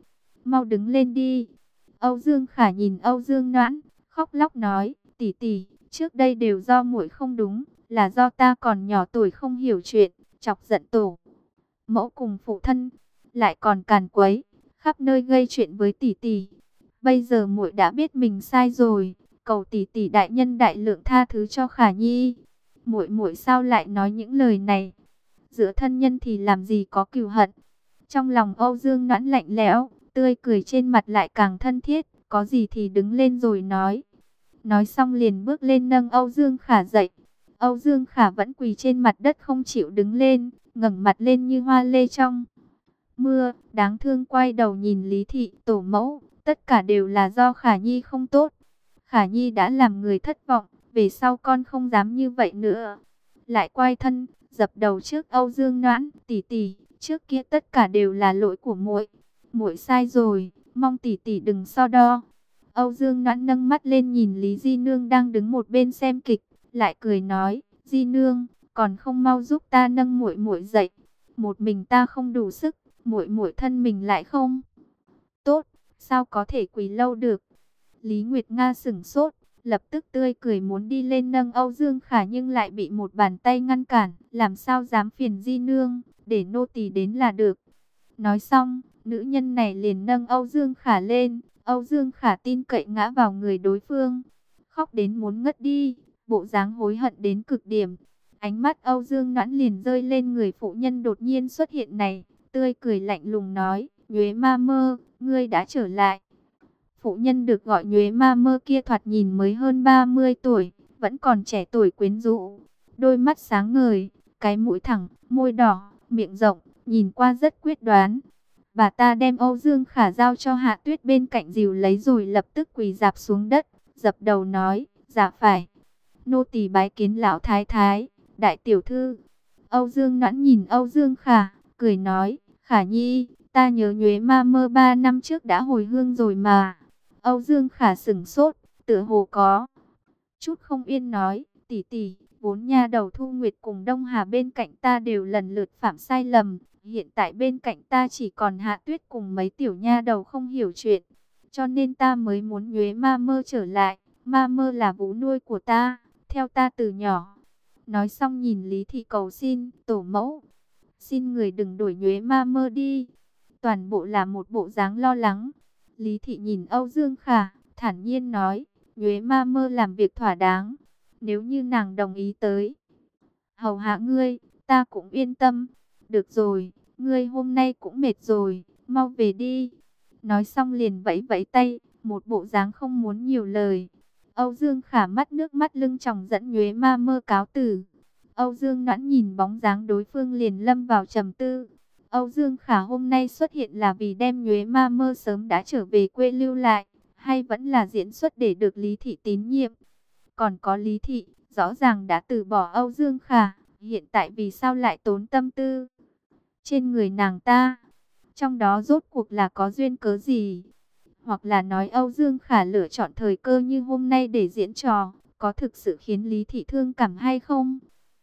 Speaker 1: mau đứng lên đi. Âu Dương Khả nhìn Âu Dương Noãn, khóc lóc nói, tỷ tỷ, trước đây đều do muội không đúng, là do ta còn nhỏ tuổi không hiểu chuyện, chọc giận tổ mẫu cùng phụ thân, lại còn càn quấy, khắp nơi gây chuyện với tỷ tỷ. Bây giờ muội đã biết mình sai rồi, cầu tỷ tỷ đại nhân đại lượng tha thứ cho Khả Nhi. Muội muội sao lại nói những lời này? Giữa thân nhân thì làm gì có cừu hận. Trong lòng Âu Dương Noãn lạnh lẽo, tươi cười trên mặt lại càng thân thiết, có gì thì đứng lên rồi nói. Nói xong liền bước lên nâng Âu Dương Khả dậy. Âu Dương Khả vẫn quỳ trên mặt đất không chịu đứng lên, ngẩng mặt lên như hoa lê trong mưa, đáng thương quay đầu nhìn Lý Thị, tổ mẫu, tất cả đều là do Khả Nhi không tốt. Khả Nhi đã làm người thất vọng, về sau con không dám như vậy nữa. Lại quay thân, dập đầu trước Âu Dương Noãn, tỷ tỷ, trước kia tất cả đều là lỗi của muội, muội sai rồi, mong tỷ tỷ đừng so đo. Âu Dương Noãn nâng mắt lên nhìn Lý Di Nương đang đứng một bên xem kịch, lại cười nói, Di Nương, còn không mau giúp ta nâng muội muội dậy, một mình ta không đủ sức, muội muội thân mình lại không tốt, sao có thể quỳ lâu được. Lý Nguyệt Nga sững sốt, lập tức tươi cười muốn đi lên nâng Âu Dương Khả nhưng lại bị một bàn tay ngăn cản, làm sao dám phiền Di Nương, để nô tỳ đến là được. Nói xong, nữ nhân này liền nâng Âu Dương Khả lên, Âu Dương Khả tin cậy ngã vào người đối phương, khóc đến muốn ngất đi, bộ dáng hối hận đến cực điểm. Ánh mắt Âu Dương Noãn liền rơi lên người phụ nhân đột nhiên xuất hiện này, tươi cười lạnh lùng nói, Nhuế Ma Mơ, ngươi đã trở lại. Phụ nhân được gọi Nhuế Ma Mơ kia thoạt nhìn mới hơn ba mươi tuổi, vẫn còn trẻ tuổi quyến rũ, đôi mắt sáng ngời, cái mũi thẳng, môi đỏ, miệng rộng, nhìn qua rất quyết đoán. Bà ta đem Âu Dương Khả giao cho Hạ Tuyết bên cạnh dìu lấy rồi lập tức quỳ rạp xuống đất, dập đầu nói, dạ phải. Nô tỳ bái kiến lão thái thái, đại tiểu thư. Âu Dương Noãn nhìn Âu Dương Khả, cười nói, Khả Nhi, ta nhớ Nhuế Ma Mơ ba năm trước đã hồi hương rồi mà. Âu Dương Khả sững sốt, tựa hồ có chút không yên nói, tỷ tỷ, vốn nha đầu Thu Nguyệt cùng Đông Hà bên cạnh ta đều lần lượt phạm sai lầm, hiện tại bên cạnh ta chỉ còn Hạ Tuyết cùng mấy tiểu nha đầu không hiểu chuyện, cho nên ta mới muốn Nhuế Ma Mơ trở lại. Ma Mơ là vú nuôi của ta, theo ta từ nhỏ. Nói xong nhìn Lý Thị cầu xin, tổ mẫu, xin người đừng đuổi Nhuế Ma Mơ đi. Toàn bộ là một bộ dáng lo lắng. Lý Thị nhìn Âu Dương Khả, thản nhiên nói, Nhuế Ma Mơ làm việc thỏa đáng, nếu như nàng đồng ý tới hầu hạ ngươi, ta cũng yên tâm. Được rồi, ngươi hôm nay cũng mệt rồi, mau về đi. Nói xong liền vẫy vẫy tay, một bộ dáng không muốn nhiều lời. Âu Dương Khả mắt nước mắt lưng tròng dẫn Nhuế Ma Mơ cáo từ. Âu Dương Noãn nhìn bóng dáng đối phương liền lâm vào trầm tư. Âu Dương Khả hôm nay xuất hiện là vì đem Nhuế Ma Mơ sớm đã trở về quê lưu lại, hay vẫn là diễn xuất để được Lý Thị tín nhiệm? Còn có Lý Thị, rõ ràng đã từ bỏ Âu Dương Khả, hiện tại vì sao lại tốn tâm tư trên người nàng ta? Trong đó rốt cuộc là có duyên cớ gì? Hoặc là nói Âu Dương Khả lựa chọn thời cơ như hôm nay để diễn trò, có thực sự khiến Lý Thị thương cảm hay không?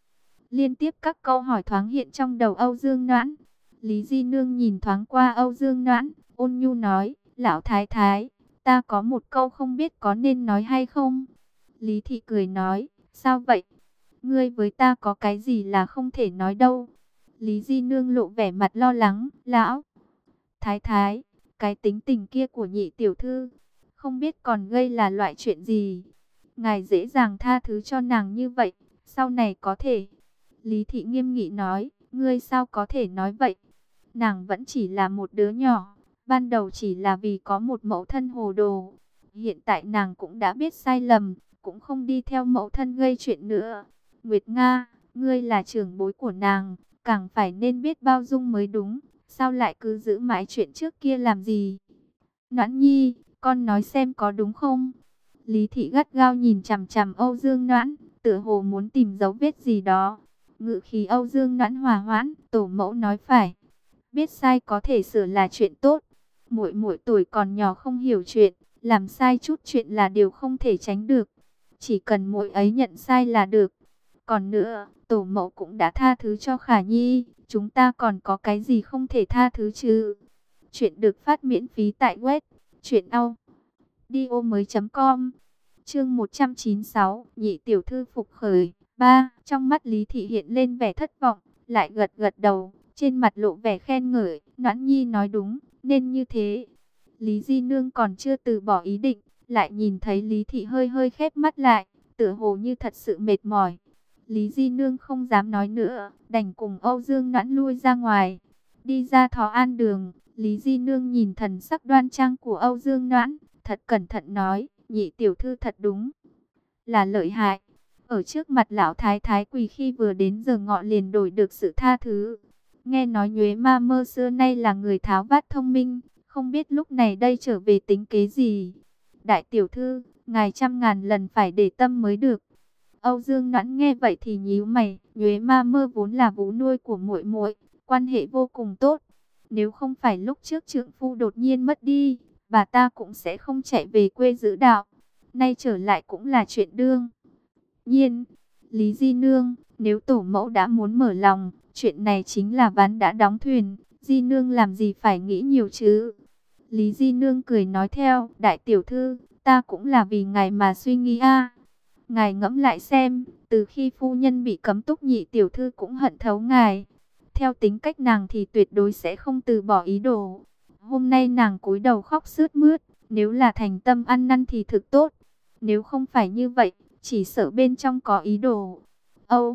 Speaker 1: Liên tiếp các câu hỏi thoáng hiện trong đầu Âu Dương Noãn. Lý Di Nương nhìn thoáng qua Âu Dương Noãn, ôn nhu nói, lão thái thái, ta có một câu không biết có nên nói hay không? Lý Thị cười nói, sao vậy? Ngươi với ta có cái gì là không thể nói đâu? Lý Di Nương lộ vẻ mặt lo lắng, lão thái thái, cái tính tình kia của nhị tiểu thư, không biết còn gây là loại chuyện gì? Ngài dễ dàng tha thứ cho nàng như vậy, sau này có thể. Lý Thị nghiêm nghị nói, ngươi sao có thể nói vậy? Nàng vẫn chỉ là một đứa nhỏ, ban đầu chỉ là vì có một mẫu thân hồ đồ. Hiện tại nàng cũng đã biết sai lầm, cũng không đi theo mẫu thân gây chuyện nữa. Nguyệt Nga, ngươi là trưởng bối của nàng, càng phải nên biết bao dung mới đúng. Sao lại cứ giữ mãi chuyện trước kia làm gì? Noãn Nhi, con nói xem có đúng không? Lý Thị gắt gao nhìn chằm chằm Âu Dương Noãn, tựa hồ muốn tìm dấu vết gì đó. Ngự khí Âu Dương Noãn hòa hoãn, tổ mẫu nói phải. Biết sai có thể sửa là chuyện tốt. Muội muội tuổi còn nhỏ không hiểu chuyện, làm sai chút chuyện là điều không thể tránh được. Chỉ cần muội ấy nhận sai là được. Còn nữa, tổ mẫu cũng đã tha thứ cho Khả Nhi, chúng ta còn có cái gì không thể tha thứ chứ? Chuyện được phát miễn phí tại web truyện audio mới chấm com. Chương một trăm chín mươi sáu, nhị tiểu thư phục khởi. Ba, trong mắt Lý Thị hiện lên vẻ thất vọng, lại gật gật đầu, trên mặt lộ vẻ khen ngợi. Noãn Nhi nói đúng, nên như thế. Lý Di Nương còn chưa từ bỏ ý định, lại nhìn thấy Lý Thị hơi hơi khép mắt lại, tựa hồ như thật sự mệt mỏi. Lý Di Nương không dám nói nữa, đành cùng Âu Dương Noãn lui ra ngoài. Đi ra Thọ An Đường, Lý Di Nương nhìn thần sắc đoan trang của Âu Dương Noãn, thật cẩn thận nói, nhị tiểu thư thật đúng là lợi hại. Ở trước mặt lão thái thái quỳ khi vừa đến giờ ngọ liền đổi được sự tha thứ. Nghe nói Nhuế Ma Mơ xưa nay là người tháo vát thông minh, không biết lúc này đây trở về tính kế gì. Đại tiểu thư, ngài trăm ngàn lần phải để tâm mới được. Âu Dương Noãn nghe vậy thì nhíu mày, Nhuế Ma Mơ vốn là vú nuôi của muội muội, quan hệ vô cùng tốt. Nếu không phải lúc trước trượng phu đột nhiên mất đi, bà ta cũng sẽ không chạy về quê giữ đạo. Nay trở lại cũng là chuyện đương nhiên. Lý Di Nương, nếu tổ mẫu đã muốn mở lòng, chuyện này chính là ván đã đóng thuyền, Di Nương làm gì phải nghĩ nhiều chứ. Lý Di Nương cười nói theo, đại tiểu thư, ta cũng là vì ngài mà suy nghĩ a. Ngài ngẫm lại xem, từ khi phu nhân bị cấm túc, nhị tiểu thư cũng hận thấu ngài. Theo tính cách nàng thì tuyệt đối sẽ không từ bỏ ý đồ. Hôm nay nàng cúi đầu khóc sướt mướt, nếu là thành tâm ăn năn thì thực tốt. Nếu không phải như vậy, chỉ sợ bên trong có ý đồ. Âu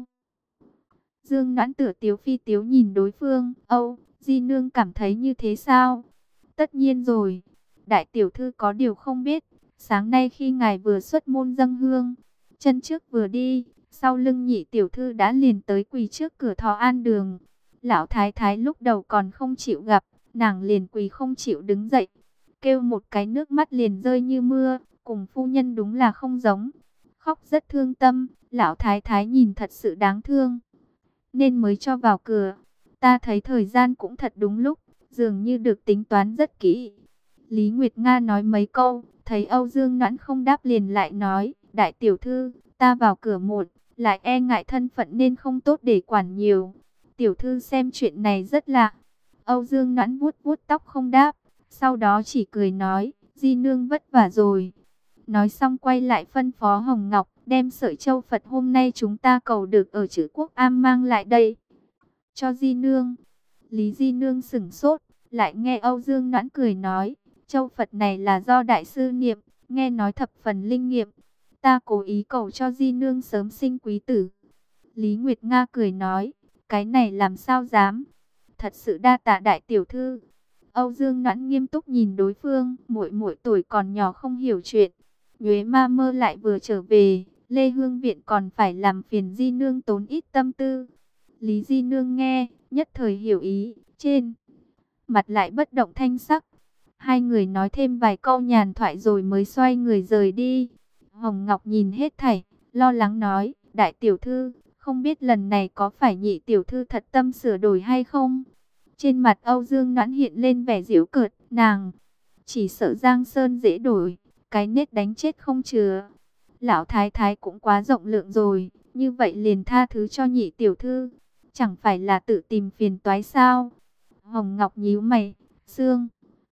Speaker 1: Dương Noãn tựa tiếu phi tiếu nhìn đối phương. Âu Di Nương cảm thấy như thế sao? Tất nhiên rồi. Đại tiểu thư có điều không biết, sáng nay khi ngài vừa xuất môn dâng hương, chân trước vừa đi, sau lưng nhị tiểu thư đã liền tới quỳ trước cửa Thọ An Đường. Lão thái thái lúc đầu còn không chịu gặp, nàng liền quỳ không chịu đứng dậy, kêu một cái nước mắt liền rơi như mưa, cùng phu nhân đúng là không giống. Khóc rất thương tâm, lão thái thái nhìn thật sự đáng thương, nên mới cho vào cửa. Ta thấy thời gian cũng thật đúng lúc, dường như được tính toán rất kỹ. Lý Nguyệt Nga nói mấy câu, thấy Âu Dương Noãn không đáp liền lại nói, đại tiểu thư, ta vào cửa muộn, lại e ngại thân phận nên không tốt để quản nhiều. Tiểu thư xem chuyện này rất lạ. Âu Dương Noãn vuốt vuốt tóc không đáp, sau đó chỉ cười nói, Di Nương vất vả rồi. Nói xong quay lại phân phó Hồng Ngọc, đem sợi châu Phật hôm nay chúng ta cầu được ở chữ Quốc Am mang lại đây cho Di Nương. Lý Di Nương sửng sốt, lại nghe Âu Dương Noãn cười nói, châu Phật này là do đại sư niệm, nghe nói thập phần linh nghiệm. Ta cố ý cầu cho Di Nương sớm sinh quý tử. Lý Nguyệt Nga cười nói, cái này làm sao dám, thật sự đa tạ đại tiểu thư. Âu Dương Noãn nghiêm túc nhìn đối phương, muội muội tuổi còn nhỏ không hiểu chuyện. Nhuế Ma Mơ lại vừa trở về, Lê Hương Viện còn phải làm phiền Di Nương tốn ít tâm tư. Lý Di Nương nghe, nhất thời hiểu ý, trên mặt lại bất động thanh sắc. Hai người nói thêm vài câu nhàn thoại rồi mới xoay người rời đi. Hồng Ngọc nhìn hết thảy, lo lắng nói, đại tiểu thư, không biết lần này có phải nhị tiểu thư thật tâm sửa đổi hay không? Trên mặt Âu Dương Noãn hiện lên vẻ giễu cợt, nàng chỉ sợ Giang Sơn dễ đổi, cái nết đánh chết không chừa. Lão thái thái cũng quá rộng lượng rồi, như vậy liền tha thứ cho nhị tiểu thư, chẳng phải là tự tìm phiền toái sao? Hồng Ngọc nhíu mày, Sương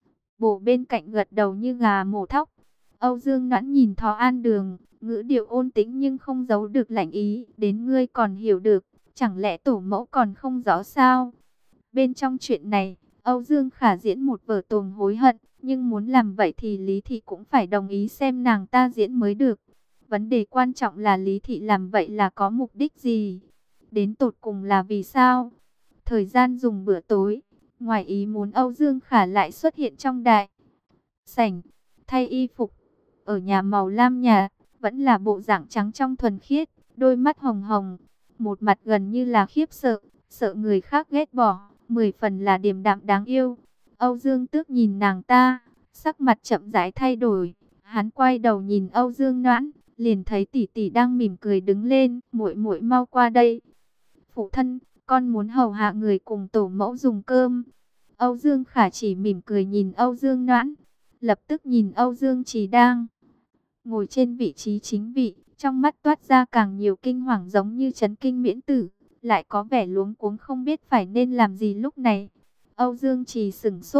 Speaker 1: Bổ bên cạnh gật đầu như gà mổ thóc. Âu Dương Noãn nhìn Thọ An Đường, ngữ điệu ôn tĩnh nhưng không giấu được lạnh ý, đến ngươi còn hiểu được, chẳng lẽ tổ mẫu còn không rõ sao? Bên trong chuyện này, Âu Dương Khả diễn một vở tuồng hối hận, nhưng muốn làm vậy thì Lý Thị cũng phải đồng ý xem nàng ta diễn mới được. Vấn đề quan trọng là Lý Thị làm vậy là có mục đích gì? Đến tột cùng là vì sao? Thời gian dùng bữa tối, ngoài ý muốn Âu Dương Khả lại xuất hiện trong đại sảnh, thay y phục, ở nhà màu lam nhà, vẫn là bộ dạng trắng trong thuần khiết, đôi mắt hồng hồng, một mặt gần như là khiếp sợ, sợ người khác ghét bỏ, mười phần là điềm đạm đáng yêu. Âu Dương Tước nhìn nàng ta, sắc mặt chậm rãi thay đổi, hắn quay đầu nhìn Âu Dương Noãn, liền thấy tỷ tỷ đang mỉm cười đứng lên, muội muội mau qua đây. Phụ thân, con muốn hầu hạ người cùng tổ mẫu dùng cơm. Âu Dương Khả chỉ mỉm cười nhìn Âu Dương Noãn, lập tức nhìn Âu Dương Trì đang ngồi trên vị trí chính vị, trong mắt toát ra càng nhiều kinh hoàng giống như chấn kinh miễn tử, lại có vẻ luống cuống không biết phải nên làm gì lúc này. Âu Dương Trì sửng sốt,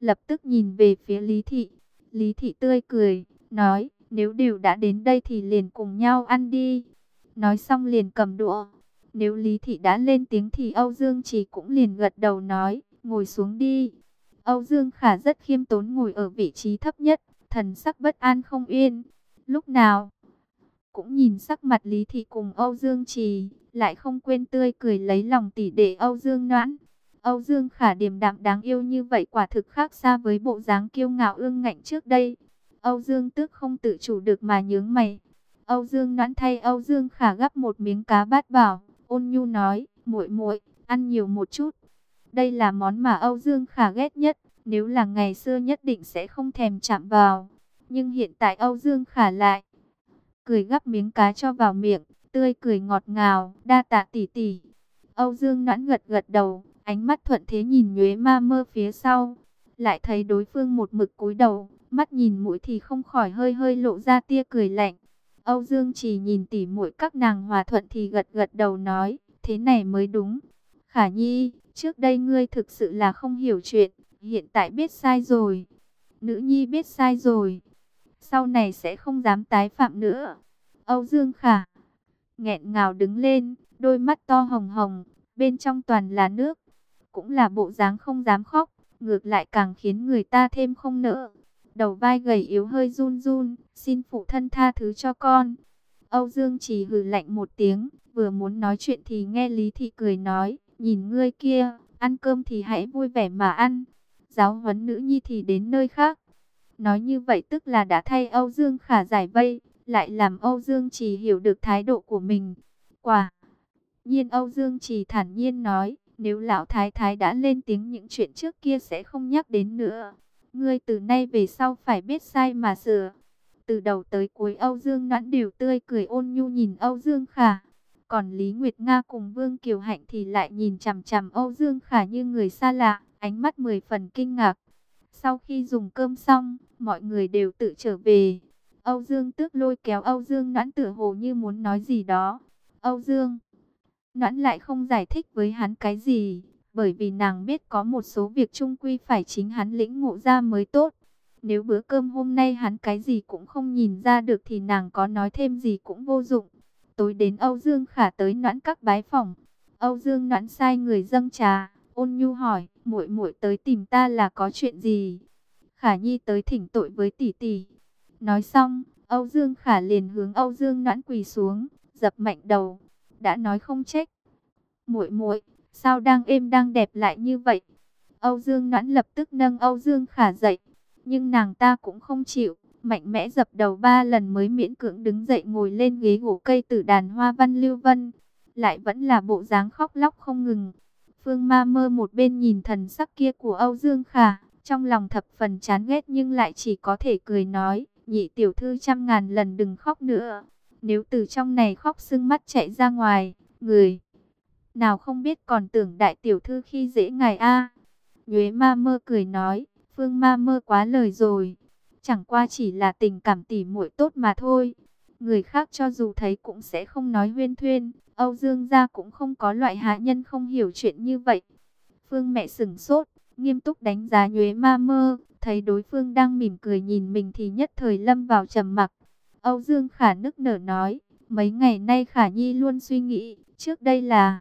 Speaker 1: lập tức nhìn về phía Lý Thị. Lý Thị tươi cười, nói, nếu đều đã đến đây thì liền cùng nhau ăn đi. Nói xong liền cầm đũa. Nếu Lý Thị đã lên tiếng thì Âu Dương Trì cũng liền gật đầu nói, ngồi xuống đi. Âu Dương Khả rất khiêm tốn ngồi ở vị trí thấp nhất, thần sắc bất an không yên. Lúc nào cũng nhìn sắc mặt Lý Thị cùng Âu Dương Trì, lại không quên tươi cười lấy lòng tỷ đệ Âu Dương Noãn. Âu Dương Khả điềm đạm đáng yêu như vậy quả thực khác xa với bộ dáng kiêu ngạo ương ngạnh trước đây. Âu Dương Tước không tự chủ được mà nhướng mày. Âu Dương Noãn thay Âu Dương Khả gắp một miếng cá bát bảo, ôn nhu nói, muội muội, ăn nhiều một chút. Đây là món mà Âu Dương Khả ghét nhất, nếu là ngày xưa nhất định sẽ không thèm chạm vào. Nhưng hiện tại Âu Dương Khả lại cười gắp miếng cá cho vào miệng, tươi cười ngọt ngào, đa tạ tỷ tỷ. Âu Dương Noãn gật gật đầu, ánh mắt thuận thế nhìn Nhuế Ma Mơ phía sau, lại thấy đối phương một mực cúi đầu, mắt nhìn mũi thì không khỏi hơi hơi lộ ra tia cười lạnh. Âu Dương chỉ nhìn tỉ muội các nàng hòa thuận thì gật gật đầu nói, thế này mới đúng. Khả Nhi, trước đây ngươi thực sự là không hiểu chuyện, hiện tại biết sai rồi. Nữ nhi biết sai rồi, sau này sẽ không dám tái phạm nữa. Âu Dương Khả nghẹn ngào đứng lên, đôi mắt to hồng hồng, bên trong toàn là nước, cũng là bộ dáng không dám khóc, ngược lại càng khiến người ta thêm không nỡ. Đầu vai gầy yếu hơi run run, xin phụ thân tha thứ cho con. Âu Dương chỉ hừ lạnh một tiếng, vừa muốn nói chuyện thì nghe Lý Thị cười nói, nhìn ngươi kia, ăn cơm thì hãy vui vẻ mà ăn, giáo huấn nữ nhi thì đến nơi khác. Nói như vậy tức là đã thay Âu Dương Khả giải vây, lại làm Âu Dương Trì hiểu được thái độ của mình. Quả nhiên Âu Dương Trì thản nhiên nói, nếu lão thái thái đã lên tiếng những chuyện trước kia sẽ không nhắc đến nữa. Ngươi từ nay về sau phải biết sai mà sửa. Từ đầu tới cuối Âu Dương Noãn đều tươi cười ôn nhu nhìn Âu Dương Khả. Còn Lý Nguyệt Nga cùng Vương Kiều Hạnh thì lại nhìn chằm chằm Âu Dương Khả như người xa lạ, ánh mắt mười phần kinh ngạc. Sau khi dùng cơm xong, mọi người đều tự trở về. Âu Dương Tước lôi kéo Âu Dương Noãn tựa hồ như muốn nói gì đó. Âu Dương Noãn lại không giải thích với hắn cái gì, bởi vì nàng biết có một số việc chung quy phải chính hắn lĩnh ngộ ra mới tốt. Nếu bữa cơm hôm nay hắn cái gì cũng không nhìn ra được thì nàng có nói thêm gì cũng vô dụng. Tối đến Âu Dương Khả tới Noãn các bái phỏng. Âu Dương Noãn sai người dâng trà, ôn nhu hỏi, muội muội tới tìm ta là có chuyện gì? Khả Nhi tới thỉnh tội với tỷ tỷ. Nói xong, Âu Dương Khả liền hướng Âu Dương Noãn quỳ xuống, dập mạnh đầu. Đã nói không trách. Muội muội, sao đang êm đang đẹp lại như vậy? Âu Dương Noãn lập tức nâng Âu Dương Khả dậy, nhưng nàng ta cũng không chịu, mạnh mẽ dập đầu ba lần mới miễn cưỡng đứng dậy ngồi lên ghế gỗ cây tử đàn hoa văn lưu vân, lại vẫn là bộ dáng khóc lóc không ngừng. Phương Ma Mơ một bên nhìn thần sắc kia của Âu Dương Khả, trong lòng thập phần chán ghét nhưng lại chỉ có thể cười nói, nhị tiểu thư trăm ngàn lần đừng khóc nữa. Nếu từ trong này khóc sưng mắt chạy ra ngoài, người nào không biết còn tưởng đại tiểu thư khi dễ ngài a. Nhuế Ma Mơ cười nói, Phương Ma Mơ quá lời rồi, chẳng qua chỉ là tình cảm tỉ muội tốt mà thôi. Người khác cho dù thấy cũng sẽ không nói huyên thuyên, Âu Dương gia cũng không có loại hạ nhân không hiểu chuyện như vậy. Phương mẹ sửng sốt, nghiêm túc đánh giá Nhuế Ma Mơ, thấy đối phương đang mỉm cười nhìn mình thì nhất thời lâm vào trầm mặc. Âu Dương Khả nức nở nói, mấy ngày nay Khả Nhi luôn suy nghĩ, trước đây là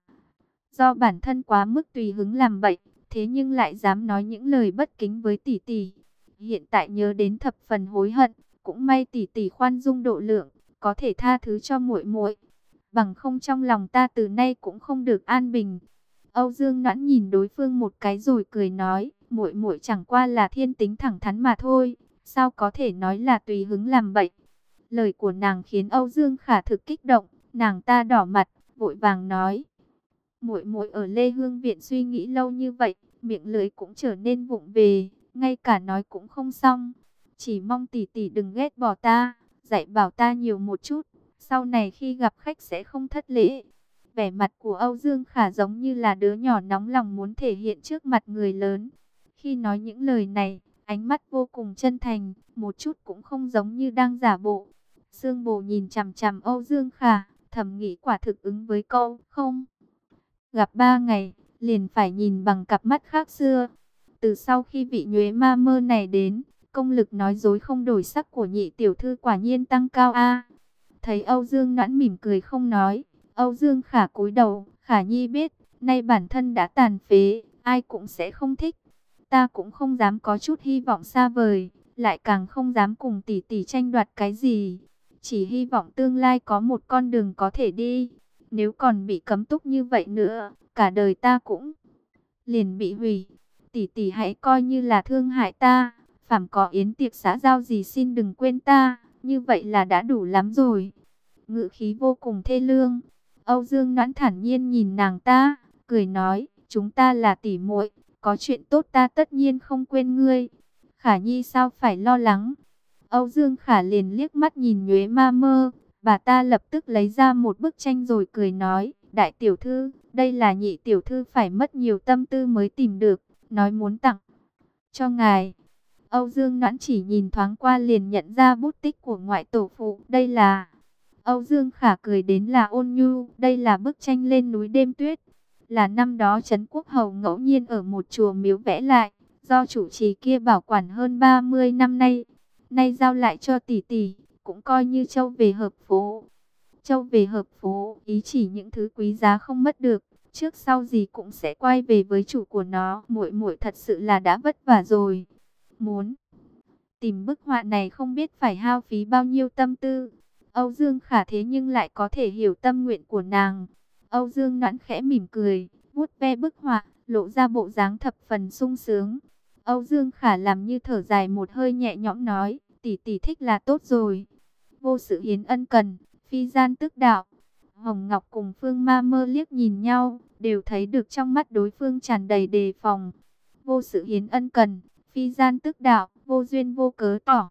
Speaker 1: do bản thân quá mức tùy hứng làm bậy, thế nhưng lại dám nói những lời bất kính với tỷ tỷ. Hiện tại nhớ đến thập phần hối hận, cũng may tỷ tỷ khoan dung độ lượng, có thể tha thứ cho muội muội. Bằng không trong lòng ta từ nay cũng không được an bình. Âu Dương Noãn nhìn đối phương một cái rồi cười nói, muội muội chẳng qua là thiên tính thẳng thắn mà thôi, sao có thể nói là tùy hứng làm bậy. Lời của nàng khiến Âu Dương Khả thực kích động, nàng ta đỏ mặt, vội vàng nói, muội muội ở Lê Hương viện suy nghĩ lâu như vậy, miệng lưỡi cũng trở nên vụng về, ngay cả nói cũng không xong. Chỉ mong tỷ tỷ đừng ghét bỏ ta, dạy bảo ta nhiều một chút, sau này khi gặp khách sẽ không thất lễ. Vẻ mặt của Âu Dương Khả giống như là đứa nhỏ nóng lòng muốn thể hiện trước mặt người lớn. Khi nói những lời này, ánh mắt vô cùng chân thành, một chút cũng không giống như đang giả bộ. Sương Bồ nhìn chằm chằm Âu Dương Khả, thầm nghĩ quả thực ứng với câu không gặp ba ngày, liền phải nhìn bằng cặp mắt khác xưa. từ sau khi vị nhuế ma mơ này đến, công lực nói dối không đổi sắc của nhị tiểu thư quả nhiên tăng cao a. Thấy Âu Dương Noãn mỉm cười không nói, Âu Dương Khả cúi đầu, Khả Nhi biết, nay bản thân đã tàn phế, ai cũng sẽ không thích. Ta cũng không dám có chút hy vọng xa vời, lại càng không dám cùng tỷ tỷ tranh đoạt cái gì. Chỉ hy vọng tương lai có một con đường có thể đi. Nếu còn bị cấm túc như vậy nữa, cả đời ta cũng liền bị hủy. Tỷ tỷ hãy coi như là thương hại ta, phàm có yến tiệc xã giao gì xin đừng quên ta, như vậy là đã đủ lắm rồi. Ngữ khí vô cùng thê lương. Âu Dương Noãn thản nhiên nhìn nàng ta, cười nói, chúng ta là tỷ muội, có chuyện tốt ta tất nhiên không quên ngươi. Khả Nhi sao phải lo lắng? Âu Dương Khả liền liếc mắt nhìn nhuế ma mơ, bà ta lập tức lấy ra một bức tranh rồi cười nói, đại tiểu thư, đây là nhị tiểu thư phải mất nhiều tâm tư mới tìm được, nói muốn tặng cho ngài. Âu Dương Noãn chỉ nhìn thoáng qua liền nhận ra bút tích của ngoại tổ phụ, đây là... Âu Dương Khả cười đến là ôn nhu, đây là bức tranh lên núi đêm tuyết, là năm đó Trấn Quốc Hầu ngẫu nhiên ở một chùa miếu vẽ lại, do chủ trì kia bảo quản hơn ba mươi năm nay, nay giao lại cho tỷ tỷ, cũng coi như châu về hợp phố. Châu về hợp phố, ý chỉ những thứ quý giá không mất được, trước sau gì cũng sẽ quay về với chủ của nó. Muội muội thật sự là đã vất vả rồi. Muốn tìm bức họa này không biết phải hao phí bao nhiêu tâm tư. Âu Dương Khả thế nhưng lại có thể hiểu tâm nguyện của nàng. Âu Dương Noãn khẽ mỉm cười, vuốt ve bức họa, lộ ra bộ dáng thập phần sung sướng. Âu Dương Khả làm như thở dài một hơi nhẹ nhõm nói, tỷ tỷ thích là tốt rồi. Vô sự hiến ân cần, phi gian tức đạo. Hồng Ngọc cùng Phương Ma Mơ liếc nhìn nhau, đều thấy được trong mắt đối phương tràn đầy đề phòng. Vô sự hiến ân cần, phi gian tức đạo, vô duyên vô cớ tỏ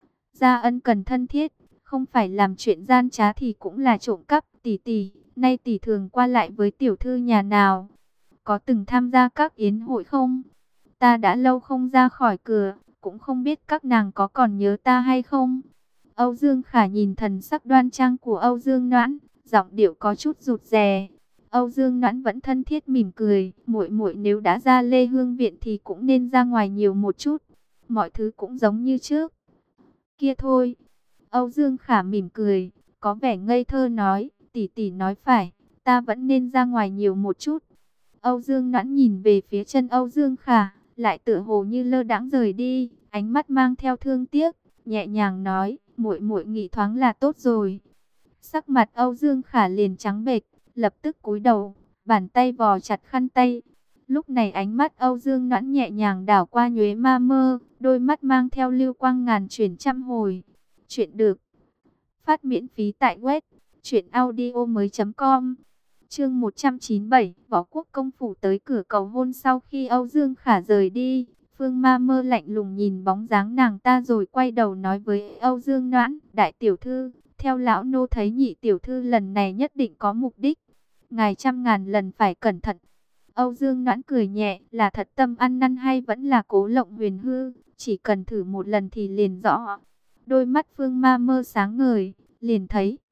Speaker 1: ra ân cần thân thiết, không phải làm chuyện gian trá thì cũng là trộm cắp. Tỷ tỷ, nay tỷ thường qua lại với tiểu thư nhà nào? Có từng tham gia các yến hội không? Ta đã lâu không ra khỏi cửa, cũng không biết các nàng có còn nhớ ta hay không? Âu Dương Khả nhìn thần sắc đoan trang của Âu Dương Noãn, giọng điệu có chút rụt rè. Âu Dương Noãn vẫn thân thiết mỉm cười, muội muội nếu đã ra Lê Hương viện thì cũng nên ra ngoài nhiều một chút, mọi thứ cũng giống như trước kia thôi. Âu Dương Khả mỉm cười, có vẻ ngây thơ nói, tỷ tỷ nói phải, ta vẫn nên ra ngoài nhiều một chút. Âu Dương Noãn nhìn về phía chân Âu Dương Khả, lại tựa hồ như lơ đãng rời đi, ánh mắt mang theo thương tiếc, nhẹ nhàng nói, muội muội nghĩ thoáng là tốt rồi. Sắc mặt Âu Dương Khả liền trắng bệch, lập tức cúi đầu, bàn tay vò chặt khăn tay. Lúc này ánh mắt Âu Dương Noãn nhẹ nhàng đảo qua nhuế ma mơ, đôi mắt mang theo lưu quang ngàn chuyển trăm hồi. Chuyện được phát miễn phí tại web truyện audio mới chấm com. Chương một trăm chín mươi bảy, Võ Quốc công phủ tới cửa cầu hôn. Sau khi Âu Dương Khả rời đi, Phương Ma Mơ lạnh lùng nhìn bóng dáng nàng ta rồi quay đầu nói với Âu Dương Noãn, đại tiểu thư, theo lão nô thấy nhị tiểu thư lần này nhất định có mục đích, ngài trăm ngàn lần phải cẩn thận. Âu Dương Noãn cười nhẹ, là thật tâm ăn năn hay vẫn là cố lộng huyền hư, chỉ cần thử một lần thì liền rõ. Đôi mắt Phương Ma Mơ sáng ngời, liền thấy